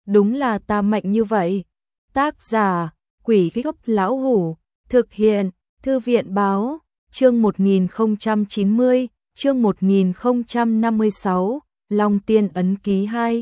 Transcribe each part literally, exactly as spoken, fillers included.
đúng là ta mạnh như vậy. Tác giả, Quỷ Gốc Lão Hủ, thực hiện, Thư viện Báo, chương một nghìn không trăm chín mươi, chương một nghìn không trăm năm mươi sáu, Long Tiên ấn ký hai.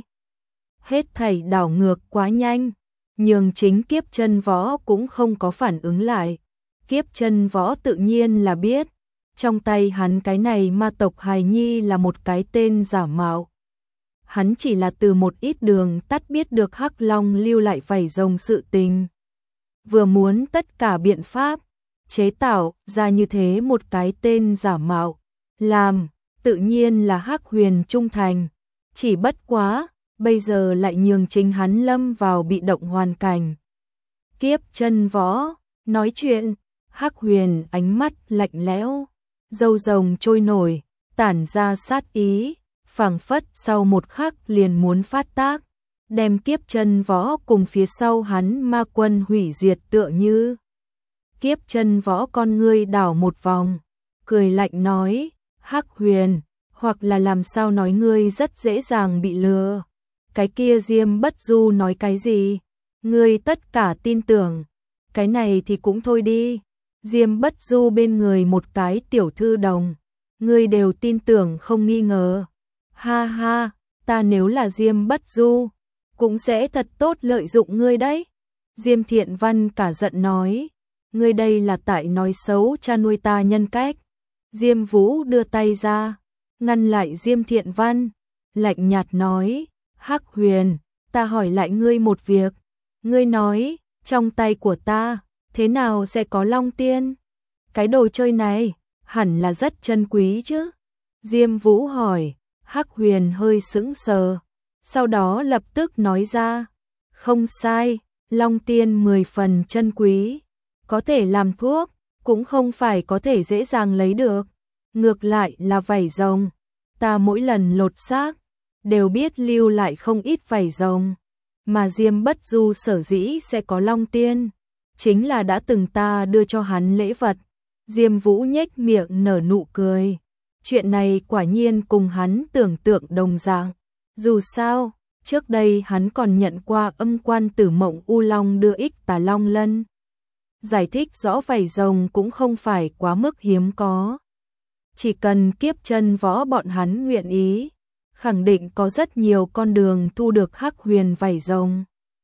Hết thảy đảo ngược quá nhanh, nhường chính Kiếp Chân Võ cũng không có phản ứng lại. Kiếp Chân Võ tự nhiên là biết, trong tay hắn cái này ma tộc hài nhi là một cái tên giả mạo. Hắn chỉ là từ một ít đường tắt biết được Hắc Long lưu lại vảy rồng sự tình. Vừa muốn tất cả biện pháp, chế tạo ra như thế một cái tên giả mạo. Làm, tự nhiên là Hắc Huyền trung thành. Chỉ bất quá, bây giờ lại nhường chính hắn lâm vào bị động hoàn cảnh. Kiếp Chân Võ, nói chuyện, Hắc Huyền ánh mắt lạnh lẽo, râu rồng trôi nổi, tản ra sát ý, phảng phất sau một khắc liền muốn phát tác, đem Kiếp Chân Võ cùng phía sau hắn ma quân hủy diệt tựa như. Kiếp Chân Võ con ngươi đảo một vòng, cười lạnh nói, Hắc Huyền, hoặc là làm sao nói ngươi rất dễ dàng bị lừa. Cái kia Diêm Bất Du nói cái gì? Ngươi tất cả tin tưởng. Cái này thì cũng thôi đi. Diêm Bất Du bên người một cái tiểu thư đồng. Ngươi đều tin tưởng không nghi ngờ. Ha ha, ta nếu là Diêm Bất Du, cũng sẽ thật tốt lợi dụng ngươi đấy. Diêm Thiện Văn cả giận nói. Ngươi đây là tại nói xấu cha nuôi ta nhân cách. Diêm Vũ đưa tay ra, ngăn lại Diêm Thiện Văn, lạnh nhạt nói, Hắc Huyền, ta hỏi lại ngươi một việc, ngươi nói, trong tay của ta, thế nào sẽ có Long Tiên? Cái đồ chơi này, hẳn là rất chân quý chứ? Diêm Vũ hỏi, Hắc Huyền hơi sững sờ, sau đó lập tức nói ra, không sai, Long Tiên mười phần chân quý, có thể làm thuốc, cũng không phải có thể dễ dàng lấy được, ngược lại là vảy rồng. Ta mỗi lần lột xác, đều biết lưu lại không ít vảy rồng, mà Diêm Bất Du sở dĩ sẽ có Long Tiên, chính là đã từng ta đưa cho hắn lễ vật. Diêm Vũ nhếch miệng nở nụ cười, chuyện này quả nhiên cùng hắn tưởng tượng đồng dạng. Dù sao, trước đây hắn còn nhận qua âm quan Tử Mộng U Long đưa ích Tà Long Lân. Giải thích rõ vảy rồng cũng không phải quá mức hiếm có. Chỉ cần Kiếp Chân Võ bọn hắn nguyện ý, khẳng định có rất nhiều con đường thu được Hắc Huyền vảy rồng.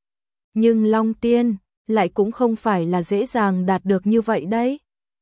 Nhưng Long Tiên lại cũng không phải là dễ dàng đạt được như vậy đấy.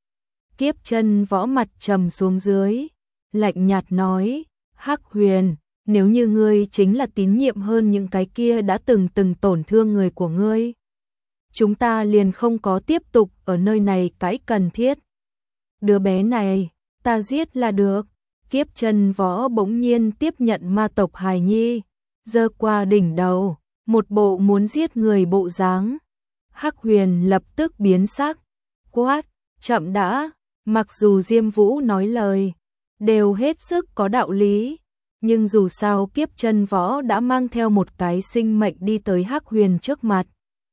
Kiếp Chân Võ mặt trầm xuống dưới, lạnh nhạt nói, Hắc Huyền, nếu như ngươi chính là tín nhiệm hơn những cái kia đã từng từng tổn thương người của ngươi, chúng ta liền không có tiếp tục ở nơi này cái cần thiết. Đứa bé này, ta giết là được. Kiếp Chân Võ bỗng nhiên tiếp nhận ma tộc hài nhi, giơ qua đỉnh đầu, một bộ muốn giết người bộ dáng. Hắc Huyền lập tức biến sắc, quát, chậm đã. Mặc dù Diêm Vũ nói lời đều hết sức có đạo lý, nhưng dù sao Kiếp Chân Võ đã mang theo một cái sinh mệnh đi tới Hắc Huyền trước mặt,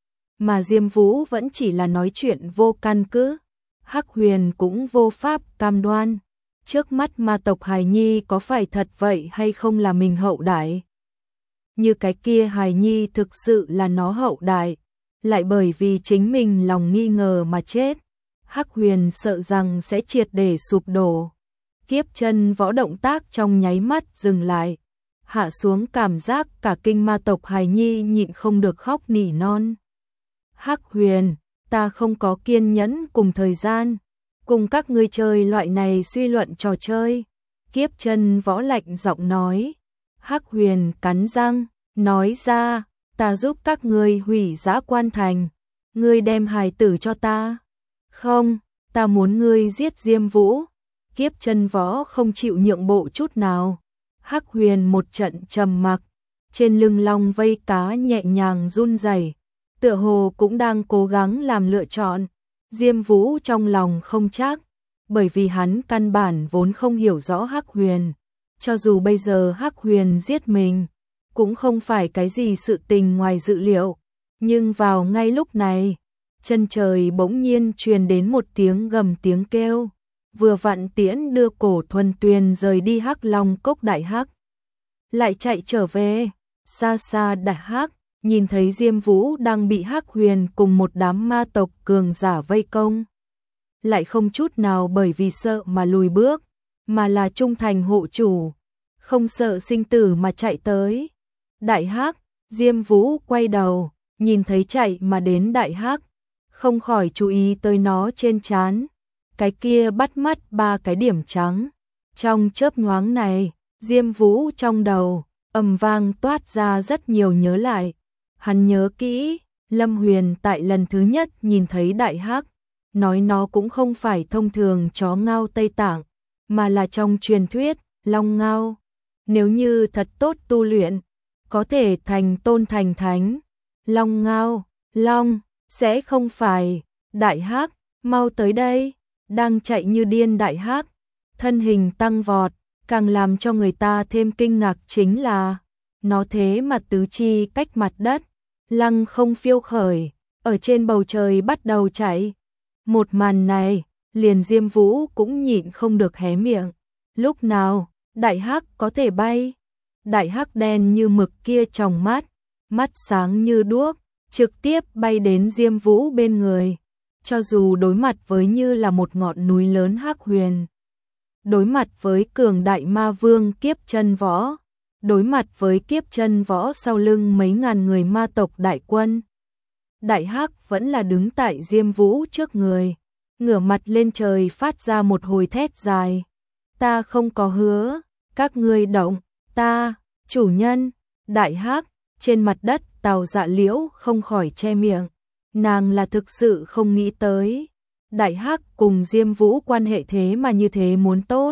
mà Diêm Vũ vẫn chỉ là nói chuyện vô căn cứ. Hắc Huyền cũng vô pháp cam đoan, trước mắt ma tộc hài nhi có phải thật vậy hay không là mình hậu đại. Như cái kia hài nhi thực sự là nó hậu đại, lại bởi vì chính mình lòng nghi ngờ mà chết, Hắc Huyền sợ rằng sẽ triệt để sụp đổ. Kiếp Chân Võ động tác trong nháy mắt dừng lại, hạ xuống cảm giác cả kinh ma tộc hài nhi nhịn không được khóc nỉ non. Hắc Huyền, ta không có kiên nhẫn cùng thời gian, cùng các ngươi chơi loại này suy luận trò chơi. Kiếp Chân Võ lạnh giọng nói. Hắc Huyền cắn răng, nói ra, ta giúp các ngươi hủy Dã Quan Thành, ngươi đem hài tử cho ta. Không, ta muốn ngươi giết Diêm Vũ. Kiếp Chân Võ không chịu nhượng bộ chút nào. Hắc Huyền một trận trầm mặc, trên lưng long vây cá nhẹ nhàng run rẩy, tựa hồ cũng đang cố gắng làm lựa chọn. Diêm Vũ trong lòng không chắc, bởi vì hắn căn bản vốn không hiểu rõ Hắc Huyền. Cho dù bây giờ Hắc Huyền giết mình, cũng không phải cái gì sự tình ngoài dự liệu. Nhưng vào ngay lúc này, chân trời bỗng nhiên truyền đến một tiếng gầm tiếng kêu. Vừa vặn tiễn đưa Cổ Thuần Tuyền rời đi Hắc Long Cốc Đại Hắc, lại chạy trở về. Xa xa Đại Hắc, nhìn thấy Diêm Vũ đang bị Hắc Huyền cùng một đám ma tộc cường giả vây công, lại không chút nào bởi vì sợ mà lùi bước, mà là trung thành hộ chủ, không sợ sinh tử mà chạy tới. Đại Hắc, Diêm Vũ quay đầu, nhìn thấy chạy mà đến Đại Hắc, không khỏi chú ý tới nó trên trán, cái kia bắt mắt ba cái điểm trắng. Trong chớp nhoáng này, Diêm Vũ trong đầu ầm vang toát ra rất nhiều nhớ lại. Hắn nhớ kỹ, Lâm Huyền tại lần thứ nhất nhìn thấy Đại Hắc, nói nó cũng không phải thông thường chó ngao Tây Tạng, mà là trong truyền thuyết long ngao. Nếu như thật tốt tu luyện, có thể thành tôn thành thánh. Long ngao, long, sẽ không phải. Đại Hắc, mau tới đây. Đang chạy như điên Đại Hắc, thân hình tăng vọt, càng làm cho người ta thêm kinh ngạc chính là nó thế mà tứ chi cách mặt đất, lăng không phiêu khởi, ở trên bầu trời bắt đầu chạy. Một màn này, liền Diêm Vũ cũng nhịn không được hé miệng. Lúc nào, Đại Hắc có thể bay? Đại Hắc đen như mực kia tròng mắt, mắt sáng như đuốc, trực tiếp bay đến Diêm Vũ bên người. Cho dù đối mặt với như là một ngọn núi lớn Hắc Huyền, đối mặt với cường đại ma vương Kiếp Chân Võ, đối mặt với Kiếp Chân Võ sau lưng mấy ngàn người ma tộc đại quân, Đại Hắc vẫn là đứng tại Diêm Vũ trước người, ngửa mặt lên trời phát ra một hồi thét dài. Ta không có hứa, các ngươi động, ta, chủ nhân. Đại Hắc, trên mặt đất Tào Dạ Liễu không khỏi che miệng, nàng là thực sự không nghĩ tới. Đại Hắc cùng Diêm Vũ quan hệ thế mà như thế muốn tốt.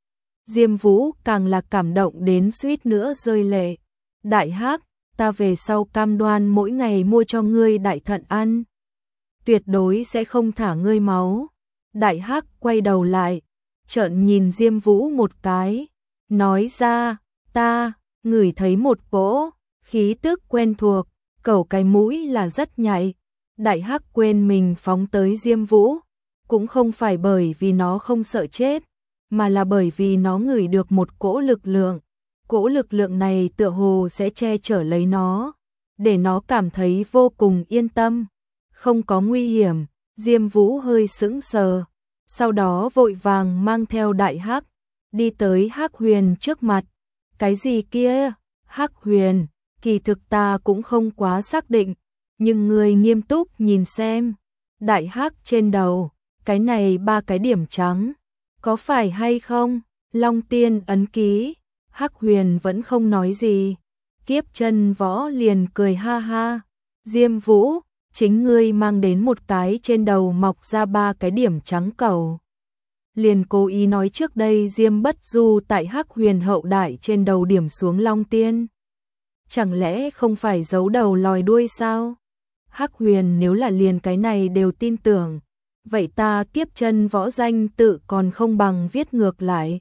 Diêm Vũ càng là cảm động đến suýt nữa rơi lệ. Đại Hắc, ta về sau cam đoan mỗi ngày mua cho ngươi đại thận ăn, tuyệt đối sẽ không thả ngươi máu. Đại Hắc quay đầu lại, trợn nhìn Diêm Vũ một cái, nói ra, ta ngửi thấy một cỗ khí tức quen thuộc, cẩu cái mũi là rất nhạy. Đại Hắc quên mình phóng tới Diêm Vũ, cũng không phải bởi vì nó không sợ chết, mà là bởi vì nó ngửi được một cỗ lực lượng. Cỗ lực lượng này tựa hồ sẽ che chở lấy nó, để nó cảm thấy vô cùng yên tâm, không có nguy hiểm. Diêm Vũ hơi sững sờ, sau đó vội vàng mang theo Đại Hắc, đi tới Hắc Huyền trước mặt. Cái gì kia? Hắc Huyền, kỳ thực ta cũng không quá xác định, nhưng ngươi nghiêm túc nhìn xem. Đại Hắc trên đầu, cái này ba cái điểm trắng, có phải hay không? Long Tiên ấn ký. Hắc Huyền vẫn không nói gì, Kiếp Chân Võ liền cười ha ha. Diêm Vũ, chính ngươi mang đến một cái trên đầu mọc ra ba cái điểm trắng cầu. Liền cố ý nói trước đây Diêm Bất Du tại Hắc Huyền hậu đại trên đầu điểm xuống Long Tiên. Chẳng lẽ không phải giấu đầu lòi đuôi sao? Hắc Huyền nếu là liền cái này đều tin tưởng, vậy ta Kiếp Chân Võ danh tự còn không bằng viết ngược lại.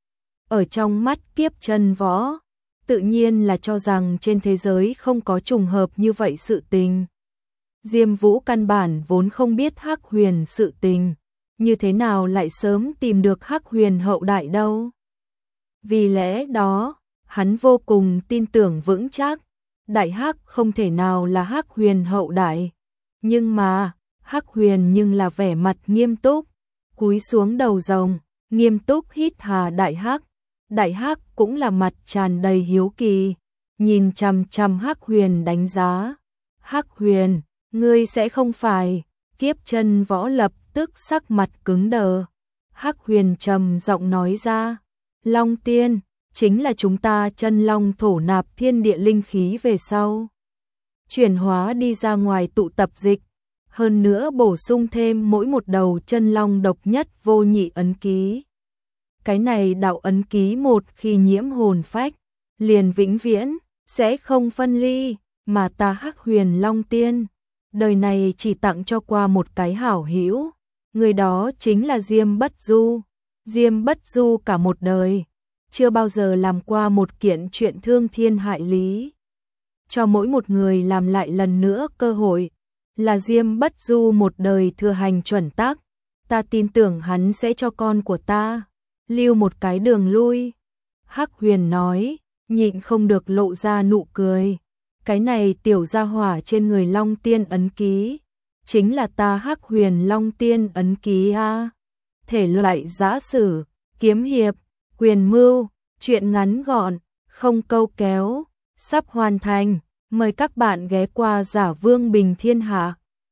Ở trong mắt Kiếp Chân Võ, tự nhiên là cho rằng trên thế giới không có trùng hợp như vậy sự tình. Diêm Vũ căn bản vốn không biết Hắc Huyền sự tình, như thế nào lại sớm tìm được Hắc Huyền hậu đại đâu. Vì lẽ đó, hắn vô cùng tin tưởng vững chắc, Đại Hắc không thể nào là Hắc Huyền hậu đại. Nhưng mà, Hắc Huyền nhưng là vẻ mặt nghiêm túc, cúi xuống đầu rồng, nghiêm túc hít hà Đại Hắc. Đại Hắc cũng là mặt tràn đầy hiếu kỳ, nhìn chằm chằm Hắc Huyền đánh giá. Hắc Huyền, ngươi sẽ không phải? Kiếp Chân Võ lập tức sắc mặt cứng đờ. Hắc Huyền trầm giọng nói ra, Long Tiên, chính là chúng ta chân long thổ nạp thiên địa linh khí về sau, chuyển hóa đi ra ngoài tụ tập dịch, hơn nữa bổ sung thêm mỗi một đầu chân long độc nhất vô nhị ấn ký. Cái này đạo ấn ký một khi nhiễm hồn phách, liền vĩnh viễn, sẽ không phân ly, mà ta Hắc Huyền Long Tiên, đời này chỉ tặng cho qua một cái hảo hữu, người đó chính là Diêm Bất Du. Diêm Bất Du cả một đời, chưa bao giờ làm qua một kiện chuyện thương thiên hại lý. Cho mỗi một người làm lại lần nữa cơ hội, là Diêm Bất Du một đời thừa hành chuẩn tắc, ta tin tưởng hắn sẽ cho con của ta lưu một cái đường lui. Hắc Huyền nói, nhịn không được lộ ra nụ cười. cái này tiểu gia hỏa trên người Long Tiên ấn ký, chính là ta Hắc Huyền Long Tiên ấn ký a. Thể loại giã sử, kiếm hiệp, quyền mưu, truyện ngắn gọn, không câu kéo, sắp hoàn thành, mời các bạn ghé qua Giả Vương Bình Thiên Hạ.